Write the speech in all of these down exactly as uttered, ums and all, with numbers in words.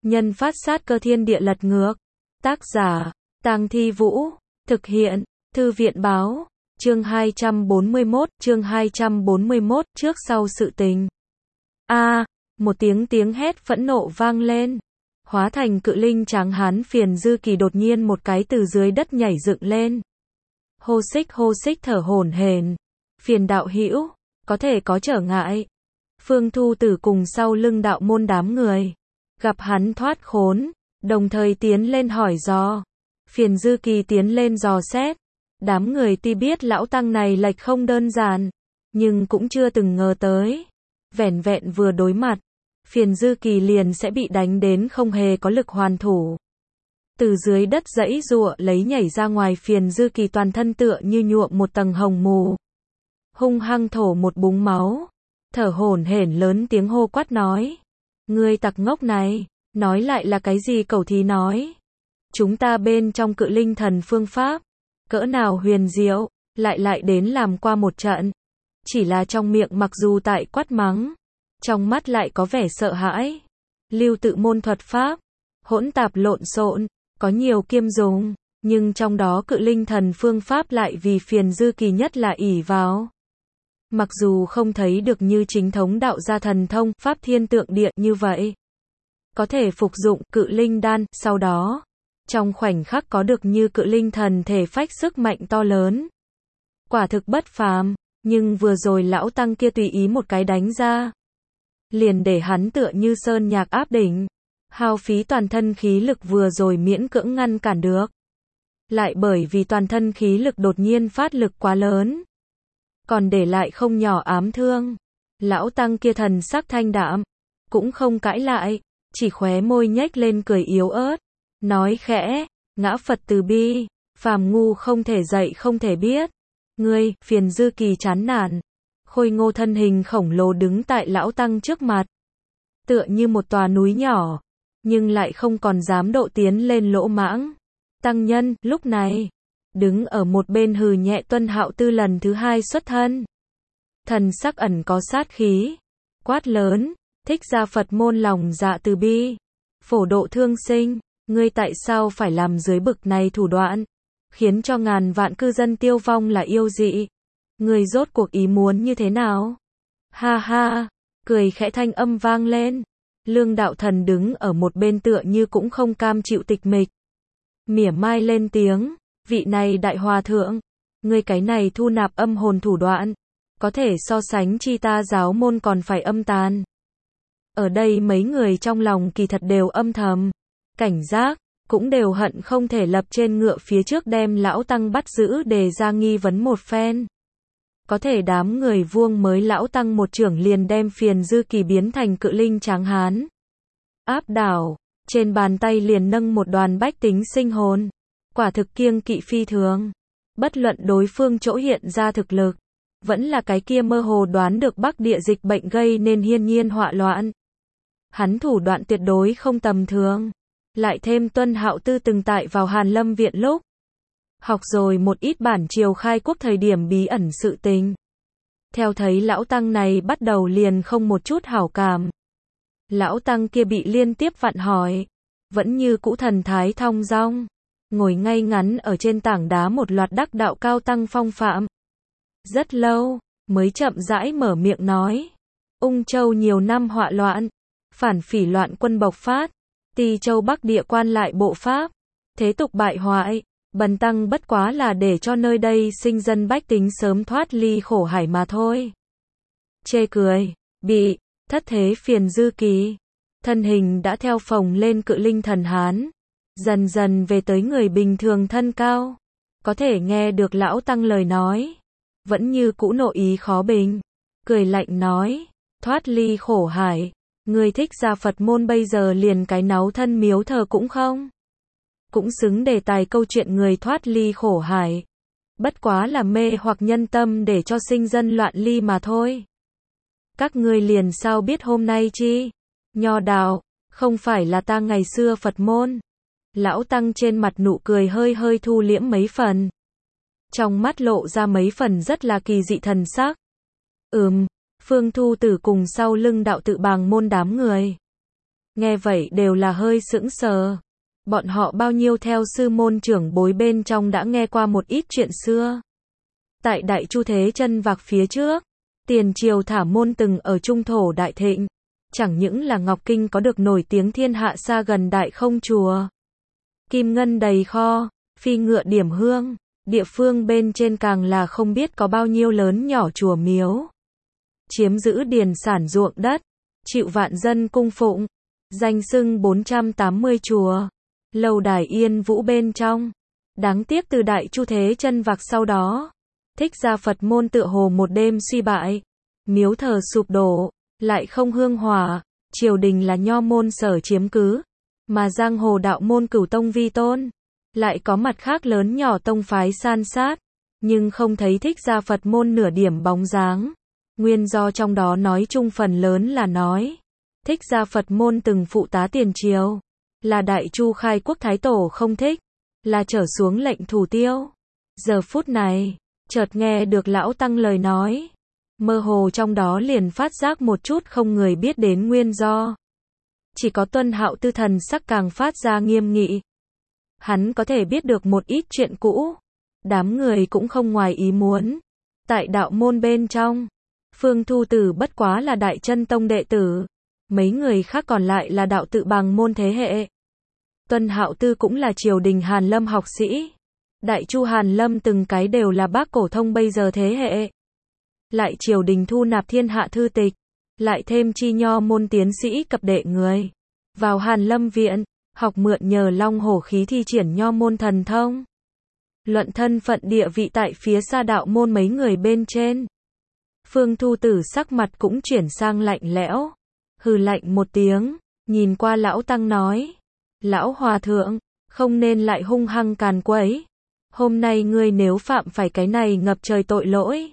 Nhân phát sát cơ thiên địa lật ngược. Tác giả, Tang Thi Vũ. Thực hiện, Thư viện Báo. Chương hai trăm bốn mươi mốt, chương hai trăm bốn mươi mốt, trước sau sự tình. A, một tiếng tiếng hét phẫn nộ vang lên. Hóa thành cự linh tráng hán Phiền Dư Kỳ đột nhiên một cái từ dưới đất nhảy dựng lên. Hô xích hô xích thở hổn hển. Phiền đạo hữu, có thể có trở ngại. Phương Thu Tử cùng sau lưng đạo môn đám người. Gặp hắn thoát khốn, đồng thời tiến lên hỏi dò. Phiền Dư Kỳ tiến lên dò xét. Đám người tuy biết lão tăng này lệch không đơn giản, nhưng cũng chưa từng ngờ tới. Vẻn vẹn vừa đối mặt, Phiền Dư Kỳ liền sẽ bị đánh đến không hề có lực hoàn thủ. Từ dưới đất giãy giụa lấy nhảy ra ngoài, Phiền Dư Kỳ toàn thân tựa như nhuộm một tầng hồng mù. Hung hăng thổ một búng máu, thở hổn hển lớn tiếng hô quát nói. Ngươi tặc ngốc này, nói lại là cái gì cẩu thí nói. Chúng ta bên trong cự linh thần phương pháp, cỡ nào huyền diệu, lại lại đến làm qua một trận. Chỉ là trong miệng mặc dù tại quát mắng, trong mắt lại có vẻ sợ hãi. Lưu tự môn thuật pháp, hỗn tạp lộn xộn, có nhiều kiêm dùng, nhưng trong đó cự linh thần phương pháp lại vì Phiền Dư Kỳ nhất là ỷ vào. Mặc dù không thấy được như chính thống đạo gia thần thông, pháp thiên tượng địa như vậy. Có thể phục dụng cự linh đan, sau đó, trong khoảnh khắc có được như cự linh thần thể phách sức mạnh to lớn. Quả thực bất phàm, nhưng vừa rồi lão tăng kia tùy ý một cái đánh ra. Liền để hắn tựa như sơn nhạc áp đỉnh. Hao phí toàn thân khí lực vừa rồi miễn cưỡng ngăn cản được. Lại bởi vì toàn thân khí lực đột nhiên phát lực quá lớn. Còn để lại không nhỏ ám thương. Lão tăng kia thần sắc thanh đạm, cũng không cãi lại, chỉ khóe môi nhếch lên cười yếu ớt. Nói khẽ, ngã Phật từ bi, phàm ngu không thể dạy không thể biết. Ngươi, Phiền Dư Kỳ chán nản. Khôi ngô thân hình khổng lồ đứng tại lão tăng trước mặt. Tựa như một tòa núi nhỏ, nhưng lại không còn dám độ tiến lên lỗ mãng. Tăng nhân, lúc này, đứng ở một bên hừ nhẹ. Tuân Hạo Tư lần thứ hai xuất thân. Thần sắc ẩn có sát khí. Quát lớn, thích ra Phật môn lòng dạ từ bi. Phổ độ thương sinh, ngươi tại sao phải làm dưới bực này thủ đoạn, khiến cho ngàn vạn cư dân tiêu vong là yêu dị. Ngươi rốt cuộc ý muốn như thế nào? Ha ha, cười khẽ thanh âm vang lên. Lương đạo thần đứng ở một bên tựa như cũng không cam chịu tịch mịch. Mỉa mai lên tiếng, vị này đại hòa thượng, ngươi cái này thu nạp âm hồn thủ đoạn, có thể so sánh chi ta giáo môn còn phải âm tàn. Ở đây mấy người trong lòng kỳ thật đều âm thầm, cảnh giác, cũng đều hận không thể lập trên ngựa phía trước đem lão tăng bắt giữ để ra nghi vấn một phen. Có thể đám người vuông mới lão tăng một trưởng liền đem Phiền Dư Kỳ biến thành cự linh tráng hán. Áp đảo, trên bàn tay liền nâng một đoàn bách tính sinh hồn. Quả thực kiêng kỵ phi thường. Bất luận đối phương chỗ hiện ra thực lực, vẫn là cái kia mơ hồ đoán được Bắc địa dịch bệnh gây nên hiên nhiên họa loạn. Hắn thủ đoạn tuyệt đối không tầm thường. Lại thêm Tuân Hạo Tư từng tại vào Hàn Lâm viện lúc học rồi một ít bản triều khai quốc thời điểm bí ẩn sự tình. Theo thấy lão tăng này bắt đầu liền không một chút hảo cảm. Lão tăng kia bị liên tiếp vặn hỏi, vẫn như cũ thần thái thong dong, ngồi ngay ngắn ở trên tảng đá một loạt đắc đạo cao tăng phong phạm. Rất lâu, mới chậm rãi mở miệng nói. Ung Châu nhiều năm họa loạn, phản phỉ loạn quân bộc phát, Tỳ Châu Bắc địa quan lại bộ pháp, thế tục bại hoại. Bần tăng bất quá là để cho nơi đây sinh dân bách tính sớm thoát ly khổ hải mà thôi. Chê cười, bị, thất thế Phiền Dư Kỳ. Thân hình đã theo phồng lên cự linh thần hán. Dần dần về tới người bình thường thân cao. Có thể nghe được lão tăng lời nói. Vẫn như cũ nội ý khó bình. Cười lạnh nói, thoát ly khổ hải. Người thích ra Phật môn bây giờ liền cái náu thân miếu thờ cũng không. Cũng xứng đề tài câu chuyện người thoát ly khổ hải. Bất quá là mê hoặc nhân tâm để cho sinh dân loạn ly mà thôi. Các ngươi liền sao biết hôm nay chi? Nho đạo, không phải là ta ngày xưa Phật môn. Lão tăng trên mặt nụ cười hơi hơi thu liễm mấy phần. Trong mắt lộ ra mấy phần rất là kỳ dị thần sắc. Ừm, Phương Thu Tử cùng sau lưng đạo tự bàng môn đám người. Nghe vậy đều là hơi sững sờ. Bọn họ bao nhiêu theo sư môn trưởng bối bên trong đã nghe qua một ít chuyện xưa. Tại Đại Chu Thế Chân Vạc phía trước, tiền triều Thả Môn từng ở Trung Thổ đại thịnh. Chẳng những là Ngọc Kinh có được nổi tiếng thiên hạ xa gần Đại Không chùa. Kim ngân đầy kho, phi ngựa điểm hương, địa phương bên trên càng là không biết có bao nhiêu lớn nhỏ chùa miếu. Chiếm giữ điền sản ruộng đất, chịu vạn dân cung phụng, danh xưng bốn trăm tám mươi chùa, lâu đài yên vũ bên trong. Đáng tiếc từ Đại Chu Thế Chân Vạc sau đó, Thích Gia Phật môn tựa hồ một đêm suy bại, miếu thờ sụp đổ, lại không hương hỏa, triều đình là nho môn sở chiếm cứ, mà giang hồ đạo môn cửu tông vi tôn, lại có mặt khác lớn nhỏ tông phái san sát, nhưng không thấy Thích Gia Phật môn nửa điểm bóng dáng. Nguyên do trong đó nói chung phần lớn là nói, Thích Gia Phật môn từng phụ tá tiền triều, là Đại Chu khai quốc thái tổ không thích, là trở xuống lệnh thủ tiêu. Giờ phút này, chợt nghe được lão tăng lời nói, mơ hồ trong đó liền phát giác một chút không người biết đến nguyên do. Chỉ có Tuân Hạo Tư thần sắc càng phát ra nghiêm nghị. Hắn có thể biết được một ít chuyện cũ, đám người cũng không ngoài ý muốn. Tại đạo môn bên trong, Phương Thu Tử bất quá là Đại Chân Tông đệ tử, mấy người khác còn lại là đạo tự bằng môn thế hệ. Tuân Hạo Tư cũng là triều đình Hàn Lâm học sĩ. Đại Chu Hàn Lâm từng cái đều là bác cổ thông bây giờ thế hệ. Lại triều đình thu nạp thiên hạ thư tịch, lại thêm chi nho môn tiến sĩ cập đệ người vào Hàn Lâm viện, học mượn nhờ long hổ khí thi triển nho môn thần thông. Luận thân phận địa vị tại phía xa đạo môn mấy người bên trên. Phương Thu Tử sắc mặt cũng chuyển sang lạnh lẽo, hừ lạnh một tiếng, nhìn qua lão tăng nói, lão hòa thượng, không nên lại hung hăng càn quấy. Hôm nay ngươi nếu phạm phải cái này ngập trời tội lỗi,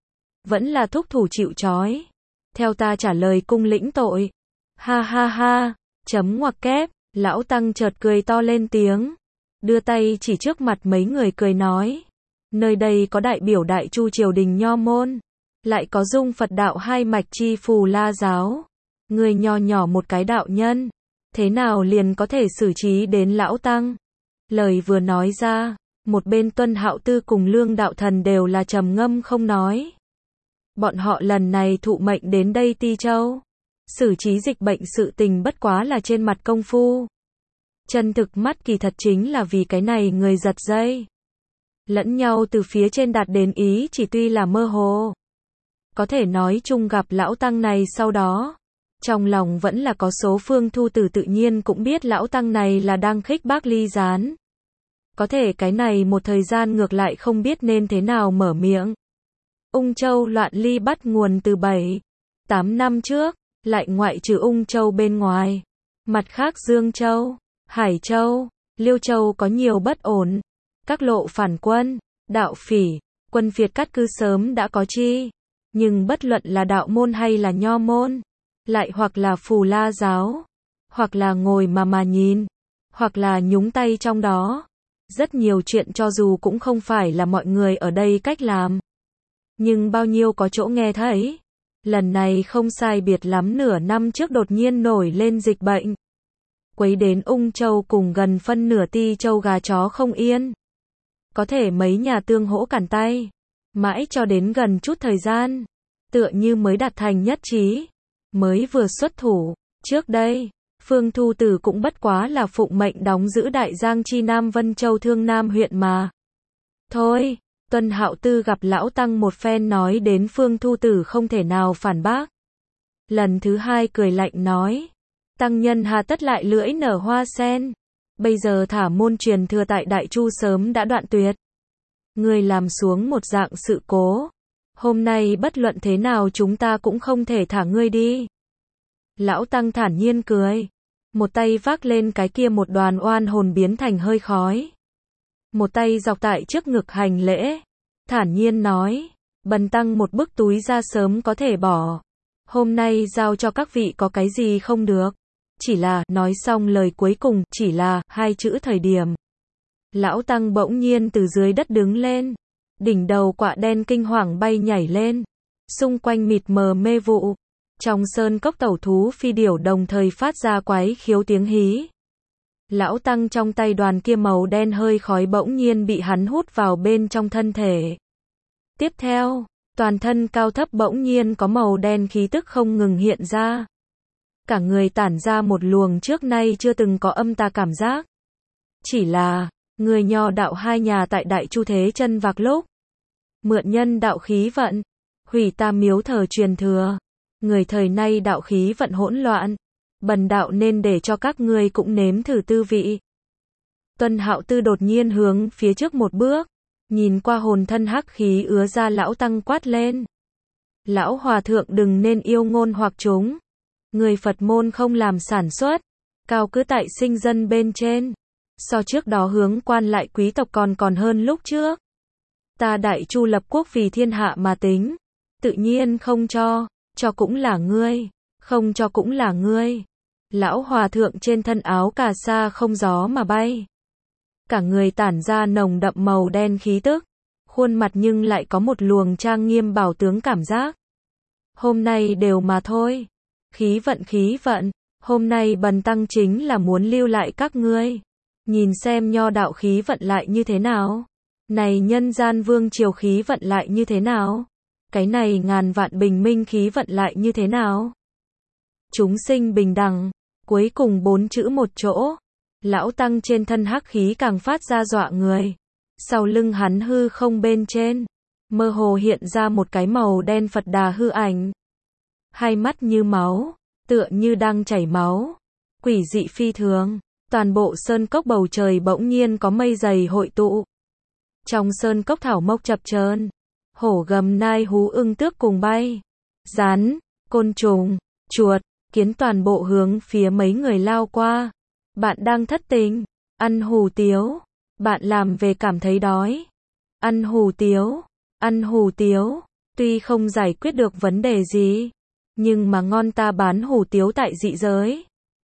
vẫn là thúc thủ chịu trói, theo ta trả lời cung lĩnh tội. Ha ha ha, chấm ngoặc kép, lão tăng chợt cười to lên tiếng, đưa tay chỉ trước mặt mấy người cười nói, nơi đây có đại biểu Đại Chu triều đình nho môn, lại có dung Phật đạo hai mạch chi phù la giáo, người nho nhỏ một cái đạo nhân, thế nào liền có thể xử trí đến lão tăng. Lời vừa nói ra, một bên Tuân Hạo Tư cùng Lương Đạo Thần đều là trầm ngâm không nói. Bọn họ lần này thụ mệnh đến đây Ti Châu, xử trí dịch bệnh sự tình bất quá là trên mặt công phu. Chân thực mắt kỳ thật chính là vì cái này người giật dây. Lẫn nhau từ phía trên đạt đến ý chỉ tuy là mơ hồ. Có thể nói chung gặp lão tăng này sau đó, trong lòng vẫn là có số. Phương Thu Tử tự nhiên cũng biết lão tăng này là đang khích bác ly gián. Có thể cái này một thời gian ngược lại không biết nên thế nào mở miệng. Ung Châu loạn ly bắt nguồn từ bảy, tám năm trước, lại ngoại trừ Ung Châu bên ngoài. Mặt khác Dương Châu, Hải Châu, Liêu Châu có nhiều bất ổn. Các lộ phản quân, đạo phỉ, quân Việt cắt cư sớm đã có chi. Nhưng bất luận là đạo môn hay là nho môn, lại hoặc là phù la giáo, hoặc là ngồi mà mà nhìn, hoặc là nhúng tay trong đó. Rất nhiều chuyện cho dù cũng không phải là mọi người ở đây cách làm. Nhưng bao nhiêu có chỗ nghe thấy. Lần này không sai biệt lắm nửa năm trước đột nhiên nổi lên dịch bệnh. Quấy đến Ung Châu cùng gần phân nửa Ti Châu gà chó không yên. Có thể mấy nhà tương hỗ cản tay. Mãi cho đến gần chút thời gian. Tựa như mới đạt thành nhất trí. Mới vừa xuất thủ. Trước đây, Phương Thu Tử cũng bất quá là phụng mệnh đóng giữ Đại Giang chi Nam Vân Châu Thương Nam huyện mà. Thôi, Tuân Hạo Tư gặp lão tăng một phen nói đến Phương Thu Tử không thể nào phản bác. Lần thứ hai cười lạnh nói, tăng nhân hà tất lại lưỡi nở hoa sen. Bây giờ thả môn truyền thừa tại Đại Chu sớm đã đoạn tuyệt. Người làm xuống một dạng sự cố. Hôm nay bất luận thế nào chúng ta cũng không thể thả ngươi đi. Lão tăng thản nhiên cười. Một tay vác lên cái kia một đoàn oan hồn biến thành hơi khói. Một tay dọc tại trước ngực hành lễ. Thản nhiên nói. Bần tăng một bức túi ra sớm có thể bỏ. Hôm nay giao cho các vị có cái gì không được. Chỉ là, nói xong lời cuối cùng, chỉ là, hai chữ thời điểm. Lão tăng bỗng nhiên từ dưới đất đứng lên. Đỉnh đầu quạ đen kinh hoàng bay nhảy lên. Xung quanh mịt mờ mê vụ. Trong sơn cốc tẩu thú phi điểu đồng thời phát ra quái khiếu tiếng hí. Lão tăng trong tay đoàn kia màu đen hơi khói bỗng nhiên bị hắn hút vào bên trong thân thể. Tiếp theo, toàn thân cao thấp bỗng nhiên có màu đen khí tức không ngừng hiện ra. Cả người tản ra một luồng trước nay chưa từng có âm tà cảm giác. Chỉ là, người nho đạo hai nhà tại Đại Chu Thế Chân Vạc lúc. Mượn nhân đạo khí vận, hủy tam miếu thờ truyền thừa. Người thời nay đạo khí vận hỗn loạn. Bần đạo nên để cho các ngươi cũng nếm thử tư vị. Tuân Hạo Tư đột nhiên hướng phía trước một bước. Nhìn qua hồn thân hắc khí ứa ra lão tăng quát lên. Lão hòa thượng đừng nên yêu ngôn hoặc chúng. Người Phật môn không làm sản xuất. Cao cứ tại sinh dân bên trên. So trước đó hướng quan lại quý tộc còn còn hơn lúc trước. Ta Đại Chu lập quốc vì thiên hạ mà tính. Tự nhiên không cho. Cho cũng là ngươi. Không cho cũng là ngươi. Lão hòa thượng trên thân áo cà sa không gió mà bay. Cả người tản ra nồng đậm màu đen khí tức. Khuôn mặt nhưng lại có một luồng trang nghiêm bảo tướng cảm giác. Hôm nay đều mà thôi. Khí vận khí vận. Hôm nay bần tăng chính là muốn lưu lại các ngươi. Nhìn xem nho đạo khí vận lại như thế nào. Này nhân gian vương triều khí vận lại như thế nào. Cái này ngàn vạn bình minh khí vận lại như thế nào. Chúng sinh bình đẳng. Cuối cùng bốn chữ một chỗ. Lão tăng trên thân hắc khí càng phát ra dọa người. Sau lưng hắn hư không bên trên. Mơ hồ hiện ra một cái màu đen Phật Đà hư ảnh. Hai mắt như máu. Tựa như đang chảy máu. Quỷ dị phi thường. Toàn bộ sơn cốc bầu trời bỗng nhiên có mây dày hội tụ. Trong sơn cốc thảo mộc chập chờn. Hổ gầm nai hú ưng tước cùng bay. Rắn, côn trùng, chuột, kiến toàn bộ hướng phía mấy người lao qua. Bạn đang thất tình, ăn hủ tiếu. Bạn làm về cảm thấy đói. Ăn hủ tiếu, ăn hủ tiếu. Tuy không giải quyết được vấn đề gì, nhưng mà ngon ta bán hủ tiếu tại dị giới.